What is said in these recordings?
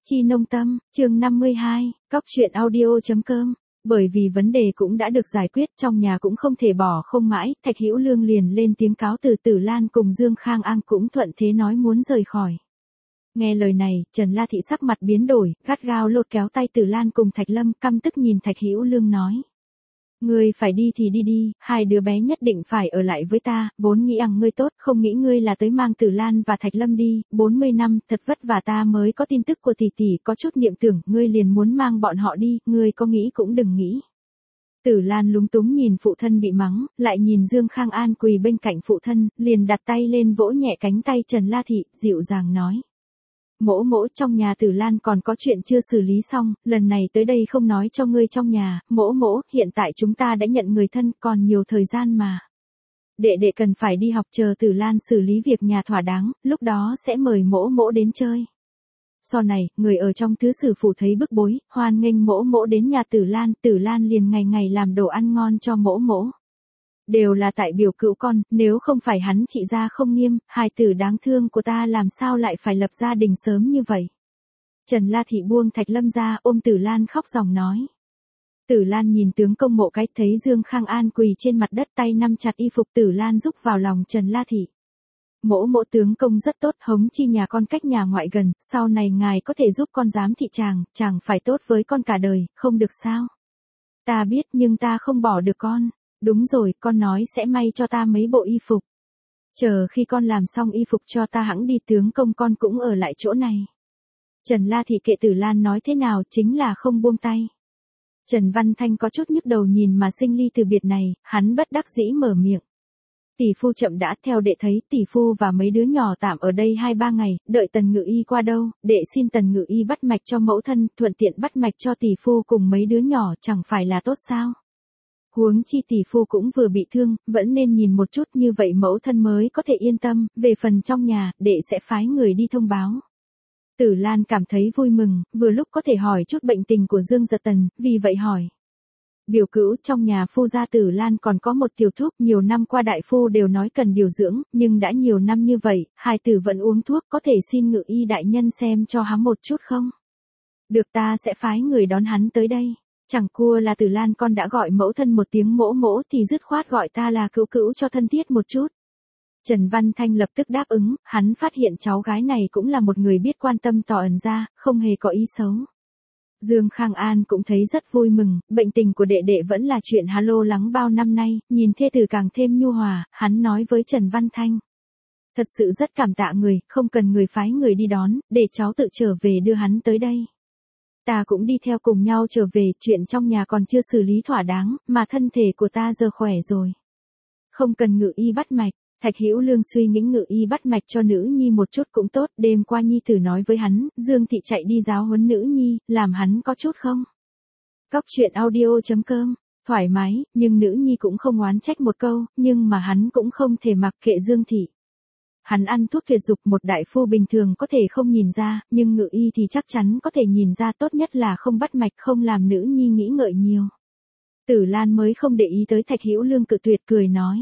Chi Nông Tâm, chương 52, Cóc truyện audio.com. Bởi vì vấn đề cũng đã được giải quyết, trong nhà cũng không thể bỏ không mãi, Thạch Hữu Lương liền lên tiếng cáo từ. Tử Lan cùng Dương Khang An cũng thuận thế nói muốn rời khỏi. Nghe lời này, Trần La Thị sắc mặt biến đổi, gắt gao lột kéo tay Tử Lan cùng Thạch Lâm, căm tức nhìn Thạch Hữu Lương nói. Ngươi phải đi thì đi đi, hai đứa bé nhất định phải ở lại với ta, vốn nghĩ ngươi tốt, không nghĩ ngươi là tới mang Tử Lan và Thạch Lâm đi, 40 năm, thật vất vả ta mới có tin tức của tỷ tỷ, có chút niệm tưởng, ngươi liền muốn mang bọn họ đi, ngươi có nghĩ cũng đừng nghĩ. Tử Lan lúng túng nhìn phụ thân bị mắng, lại nhìn Dương Khang An quỳ bên cạnh phụ thân, liền đặt tay lên vỗ nhẹ cánh tay Trần La Thị, dịu dàng nói. Mỗ mỗ, trong nhà Tử Lan còn có chuyện chưa xử lý xong, lần này tới đây không nói cho ngươi trong nhà, mỗ mỗ, hiện tại chúng ta đã nhận người thân, còn nhiều thời gian mà. Đệ đệ cần phải đi học, chờ Tử Lan xử lý việc nhà thỏa đáng, lúc đó sẽ mời mỗ mỗ đến chơi. Sau này, người ở trong tứ sử phủ thấy bức bối, hoan nghênh mỗ mỗ đến nhà Tử Lan liền ngày ngày làm đồ ăn ngon cho mỗ mỗ. Đều là tại biểu cữu con, nếu không phải hắn trị gia không nghiêm, hài tử đáng thương của ta làm sao lại phải lập gia đình sớm như vậy. Trần La Thị buông Thạch Lâm ra, ôm Tử Lan khóc ròng nói. Tử Lan nhìn tướng công mộ cách, thấy Dương Khang An quỳ trên mặt đất, tay nắm chặt y phục, Tử Lan rúc vào lòng Trần La Thị. Mỗ mỗ tướng công rất tốt, hống chi nhà con cách nhà ngoại gần, sau này ngài có thể giúp con giám thị chàng phải tốt với con cả đời, không được sao? Ta biết, nhưng ta không bỏ được con. Đúng rồi, con nói sẽ may cho ta mấy bộ y phục. Chờ khi con làm xong y phục cho ta hẵng đi, tướng công con cũng ở lại chỗ này. Trần La Thị kệ Tử Lan nói thế nào, chính là không buông tay. Trần Văn Thanh có chút nhức đầu nhìn mà sinh ly từ biệt này, hắn bất đắc dĩ mở miệng. Tỷ phu chậm đã, theo đệ thấy, tỷ phu và mấy đứa nhỏ tạm ở đây 2-3 ngày, đợi Tần Ngự Y qua đâu, đệ xin Tần Ngự Y bắt mạch cho mẫu thân, thuận tiện bắt mạch cho tỷ phu cùng mấy đứa nhỏ, chẳng phải là tốt sao? Huống chi tỷ phu cũng vừa bị thương, vẫn nên nhìn một chút, như vậy mẫu thân mới có thể yên tâm, về phần trong nhà, đệ sẽ phái người đi thông báo. Tử Lan cảm thấy vui mừng, vừa lúc có thể hỏi chút bệnh tình của Dương Giật Tần, vì vậy hỏi. Biểu cữu, trong nhà phu gia Tử Lan còn có một tiểu thuốc, nhiều năm qua đại phu đều nói cần điều dưỡng, nhưng đã nhiều năm như vậy, hài tử vẫn uống thuốc, có thể xin Ngự Y đại nhân xem cho hắn một chút không? Được, ta sẽ phái người đón hắn tới đây. Chẳng cua là Tử Lan con đã gọi mẫu thân một tiếng mỗ mỗ thì dứt khoát gọi ta là cữu cữu cho thân thiết một chút. Trần Văn Thanh lập tức đáp ứng, hắn phát hiện cháu gái này cũng là một người biết quan tâm tỏ ẩn ra, không hề có ý xấu. Dương Khang An cũng thấy rất vui mừng, bệnh tình của đệ đệ vẫn là chuyện hắn lo lắng bao năm nay, nhìn thê tử càng thêm nhu hòa, hắn nói với Trần Văn Thanh. Thật sự rất cảm tạ người, không cần người phái người đi đón, để cháu tự trở về đưa hắn tới đây. Ta cũng đi theo cùng nhau trở về, chuyện trong nhà còn chưa xử lý thỏa đáng, mà thân thể của ta giờ khỏe rồi. Không cần Ngự Y bắt mạch, Thạch Hữu Lương suy nghĩ Ngự Y bắt mạch cho nữ nhi một chút cũng tốt, đêm qua nhi tử nói với hắn, Dương Thị chạy đi giáo huấn nữ nhi, làm hắn có chút không? Cóc truyện audio.com, thoải mái, nhưng nữ nhi cũng không oán trách một câu, nhưng mà hắn cũng không thể mặc kệ Dương Thị. Hắn ăn thuốc tuyệt dục, một đại phu bình thường có thể không nhìn ra, nhưng Ngự Y thì chắc chắn có thể nhìn ra, tốt nhất là không bắt mạch, không làm nữ nhi nghĩ ngợi nhiều. Tử Lan mới không để ý tới Thạch Hữu Lương cự tuyệt, cười nói.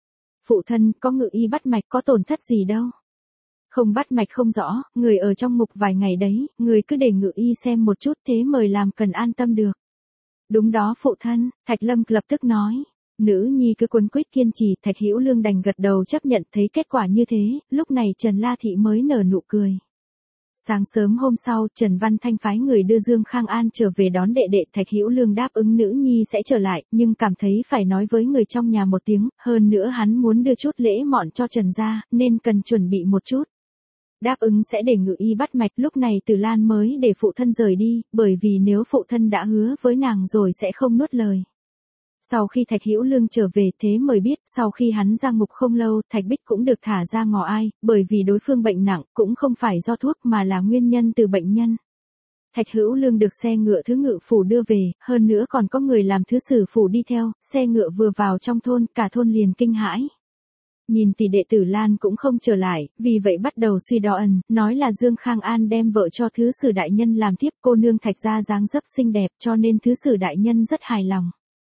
Phụ thân, có Ngự Y bắt mạch có tổn thất gì đâu. Không bắt mạch không rõ, người ở trong ngục vài ngày đấy, người cứ để Ngự Y xem một chút, thế mời làm cần an tâm được. Đúng đó phụ thân, Thạch Lâm lập tức nói. Nữ nhi cứ quấn quýt kiên trì, Thạch Hữu Lương đành gật đầu chấp nhận. Thấy kết quả như thế, lúc này Trần La Thị mới nở nụ cười. Sáng sớm hôm sau, Trần Văn Thanh phái người đưa Dương Khang An trở về đón đệ đệ. Thạch Hữu Lương đáp ứng nữ nhi sẽ trở lại, nhưng cảm thấy phải nói với người trong nhà một tiếng, hơn nữa hắn muốn đưa chút lễ mọn cho Trần gia, nên cần chuẩn bị một chút. Đáp ứng sẽ để Ngự Y bắt mạch, lúc này Tử Lan mới để phụ thân rời đi, bởi vì nếu phụ thân đã hứa với nàng rồi sẽ không nuốt lời. Sau khi Thạch Hữu Lương trở về, thế mới biết, sau khi hắn ra ngục không lâu, Thạch Bích cũng được thả ra Ngò Ai, bởi vì đối phương bệnh nặng, cũng không phải do thuốc mà là nguyên nhân từ bệnh nhân. Thạch Hữu Lương được xe ngựa thứ ngự phủ đưa về, hơn nữa còn có người làm thứ sử phủ đi theo, xe ngựa vừa vào trong thôn, cả thôn liền kinh hãi. Nhìn tỷ đệ Tử Lan cũng không trở lại, vì vậy bắt đầu suy đoán, nói là Dương Khang An đem vợ cho thứ sử đại nhân làm tiếp, cô nương Thạch gia dáng dấp xinh đẹp cho nên thứ sử đại nhân rất hài lòng.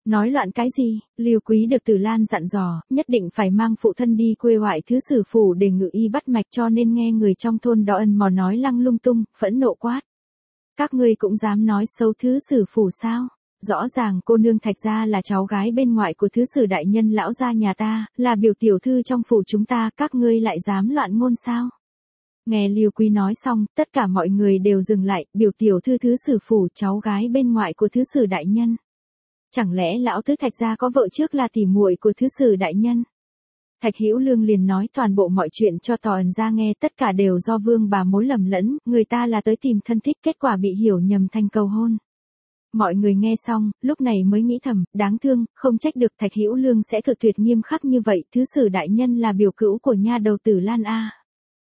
Nói loạn cái gì, Lưu Quý được Từ Lan dặn dò, nhất định phải mang phụ thân đi quê ngoại thứ sử phủ để ngự y bắt mạch, cho nên nghe người trong thôn đó ân mò nói lăng lung tung, phẫn nộ quát. Các ngươi cũng dám nói xấu thứ sử phủ sao? Rõ ràng cô nương Thạch gia là cháu gái bên ngoại của thứ sử đại nhân lão gia nhà ta, là biểu tiểu thư trong phủ chúng ta, các ngươi lại dám loạn ngôn sao? Nghe Lưu Quý nói xong, tất cả mọi người đều dừng lại, biểu tiểu thư thứ sử phủ cháu gái bên ngoại của thứ sử đại nhân. Chẳng lẽ lão tứ Thạch gia có vợ trước là tỉ muội của thứ sử đại nhân? Thạch Hữu Lương liền nói toàn bộ mọi chuyện cho Tòa ẩn gia nghe, tất cả đều do vương bà mối lầm lẫn, người ta là tới tìm thân thích, kết quả bị hiểu nhầm thành cầu hôn. Mọi người nghe xong, lúc này mới nghĩ thầm, đáng thương, không trách được Thạch Hữu Lương sẽ cự tuyệt nghiêm khắc như vậy, thứ sử đại nhân là biểu cữu của nha đầu Tử Lan a.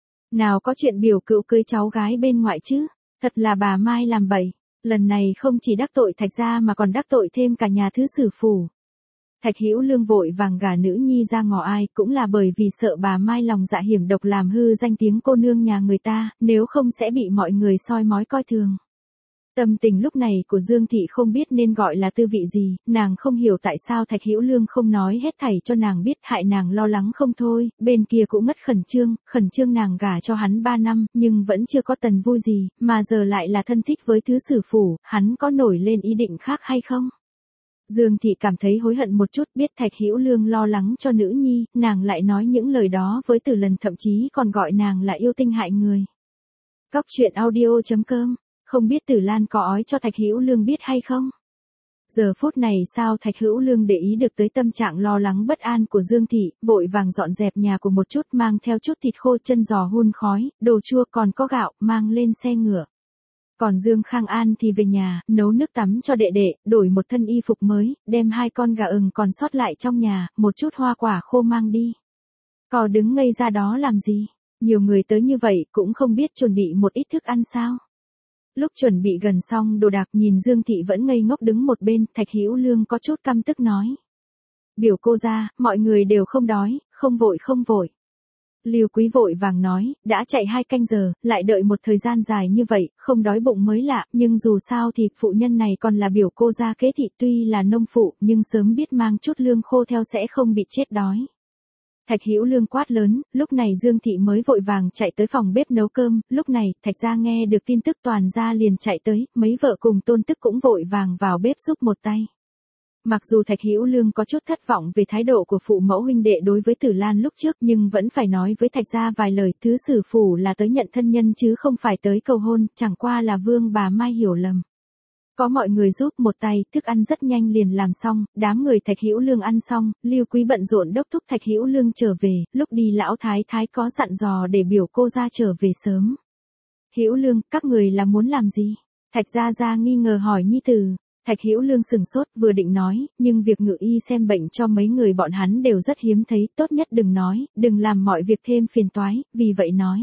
Nào có chuyện biểu cữu cưới cháu gái bên ngoại chứ, thật là bà Mai làm bậy, lần này không chỉ đắc tội Thạch gia mà còn đắc tội thêm cả nhà thứ sử phủ. Thạch Hữu Lương vội vàng gả nữ nhi ra ngõ ai, cũng là bởi vì sợ bà Mai lòng dạ hiểm độc làm hư danh tiếng cô nương nhà người ta, nếu không sẽ bị mọi người soi mói coi thường. Tâm tình lúc này của Dương Thị không biết nên gọi là tư vị gì, nàng không hiểu tại sao Thạch Hữu Lương không nói hết thảy cho nàng biết, hại nàng lo lắng không thôi, bên kia cũng ngất khẩn trương nàng gả cho hắn 3 năm, nhưng vẫn chưa có tần vui gì, mà giờ lại là thân thích với thứ sử phủ, hắn có nổi lên ý định khác hay không? Dương Thị cảm thấy hối hận một chút, biết Thạch Hữu Lương lo lắng cho nữ nhi, nàng lại nói những lời đó với Từ Lần, thậm chí còn gọi nàng là yêu tinh hại người. Cóc truyện audio.com, không biết Tử Lan có ói cho Thạch Hữu Lương biết hay không? Giờ phút này sao Thạch Hữu Lương để ý được tới tâm trạng lo lắng bất an của Dương Thị, vội vàng dọn dẹp nhà của một chút, mang theo chút thịt khô chân giò hun khói, đồ chua còn có gạo, mang lên xe ngựa. Còn Dương Khang An thì về nhà, nấu nước tắm cho đệ đệ, đổi một thân y phục mới, đem 2 con gà ừng còn sót lại trong nhà, một chút hoa quả khô mang đi. Cò đứng ngây ra đó làm gì? Nhiều người tới như vậy cũng không biết chuẩn bị một ít thức ăn sao? Lúc chuẩn bị gần xong đồ đạc, nhìn Dương Thị vẫn ngây ngốc đứng một bên, Thạch Hữu Lương có chút căm tức nói. Biểu cô ra, mọi người đều không đói, không vội. Lưu Quý vội vàng nói, đã chạy 2 canh giờ, lại đợi một thời gian dài như vậy, không đói bụng mới lạ, nhưng dù sao thì phụ nhân này còn là biểu cô gia kế thị, tuy là nông phụ, nhưng sớm biết mang chút lương khô theo sẽ không bị chết đói. Thạch Hữu Lương quát lớn, lúc này Dương Thị mới vội vàng chạy tới phòng bếp nấu cơm, lúc này, Thạch gia nghe được tin tức toàn gia liền chạy tới, mấy vợ cùng tôn tức cũng vội vàng vào bếp giúp một tay. Mặc dù Thạch Hữu Lương có chút thất vọng về thái độ của phụ mẫu huynh đệ đối với Tử Lan lúc trước, nhưng vẫn phải nói với Thạch gia vài lời, thứ sử phủ là tới nhận thân nhân chứ không phải tới cầu hôn, chẳng qua là vương bà Mai hiểu lầm. Có mọi người giúp một tay, thức ăn rất nhanh liền làm xong, đám người Thạch Hữu Lương ăn xong, Lưu Quý bận rộn đốc thúc Thạch Hữu Lương trở về, lúc đi lão thái thái có dặn dò để biểu cô ra trở về sớm. Hữu Lương, các người là muốn làm gì? Thạch gia nghi ngờ hỏi nhi tử. Thạch Hữu Lương sừng sốt, vừa định nói, nhưng việc ngự y xem bệnh cho mấy người bọn hắn đều rất hiếm thấy, tốt nhất đừng nói, đừng làm mọi việc thêm phiền toái, vì vậy nói.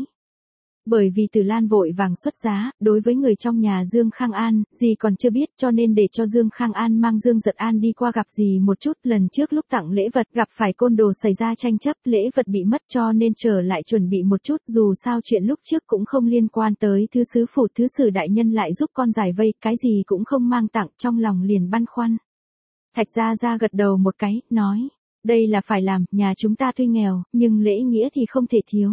Bởi vì Tử Lan vội vàng xuất giá, đối với người trong nhà Dương Khang An, dì còn chưa biết, cho nên để cho Dương Khang An mang Dương Giật An đi qua gặp dì một chút, lần trước lúc tặng lễ vật gặp phải côn đồ xảy ra tranh chấp, lễ vật bị mất cho nên trở lại chuẩn bị một chút, dù sao chuyện lúc trước cũng không liên quan tới thứ sứ phủ, thứ sử đại nhân lại giúp con giải vây, cái gì cũng không mang tặng, trong lòng liền băn khoăn. Thạch gia gật đầu một cái, nói, đây là phải làm, nhà chúng ta tuy nghèo, nhưng lễ nghĩa thì không thể thiếu.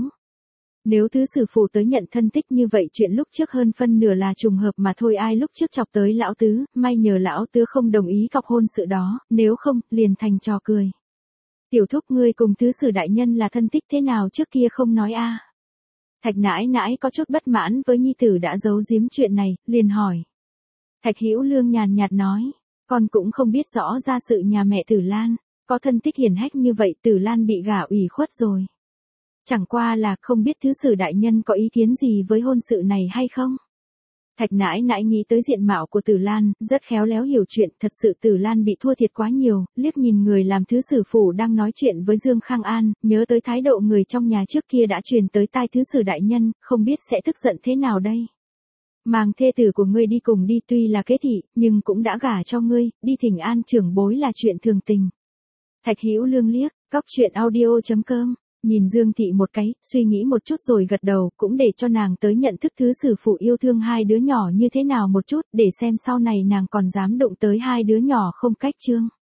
Nếu thứ sử phụ tới nhận thân thích như vậy, chuyện lúc trước hơn phân nửa là trùng hợp mà thôi, ai lúc trước chọc tới lão tứ, may nhờ lão tứ không đồng ý cọc hôn sự đó, nếu không, liền thành trò cười. Tiểu thúc ngươi cùng thứ sử đại nhân là thân thích thế nào trước kia không nói a? Thạch nãi nãi có chút bất mãn với nhi tử đã giấu giếm chuyện này, liền hỏi. Thạch Hữu Lương nhàn nhạt nói, con cũng không biết rõ ra sự nhà mẹ Tử Lan, có thân thích hiển hách như vậy, Tử Lan bị gả ủy khuất rồi. Chẳng qua là không biết thứ sử đại nhân có ý kiến gì với hôn sự này hay không? Thạch nãi nãi nghĩ tới diện mạo của Tử Lan, rất khéo léo hiểu chuyện, thật sự Tử Lan bị thua thiệt quá nhiều, liếc nhìn người làm thứ sử phủ đang nói chuyện với Dương Khang An, nhớ tới thái độ người trong nhà trước kia đã truyền tới tai thứ sử đại nhân, không biết sẽ tức giận thế nào đây. Mang thê tử của ngươi đi cùng đi, tuy là kế thị, nhưng cũng đã gả cho ngươi, đi thỉnh an trưởng bối là chuyện thường tình. Thạch Hữu Lương liếc, cóc truyện audio.com. Nhìn Dương Thị một cái, suy nghĩ một chút rồi gật đầu, cũng để cho nàng tới nhận thức thứ sử phụ yêu thương 2 đứa nhỏ như thế nào một chút, để xem sau này nàng còn dám đụng tới 2 đứa nhỏ không cách chương.